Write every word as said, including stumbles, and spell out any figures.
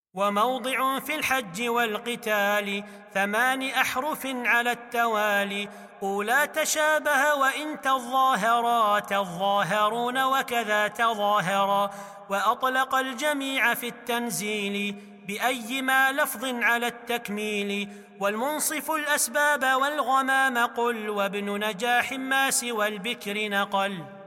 وموضع في الحج والقتال ثمان أحرف على التوالي، أولى تشابه وإن تظاهرا تظاهرون وكذا تظاهرا، وأطلق الجميع في التنزيل بأيما لفظ على التكميل، والمنصف الأسباب والغمام قل، وابن نجاح ما سوى البكر نقل.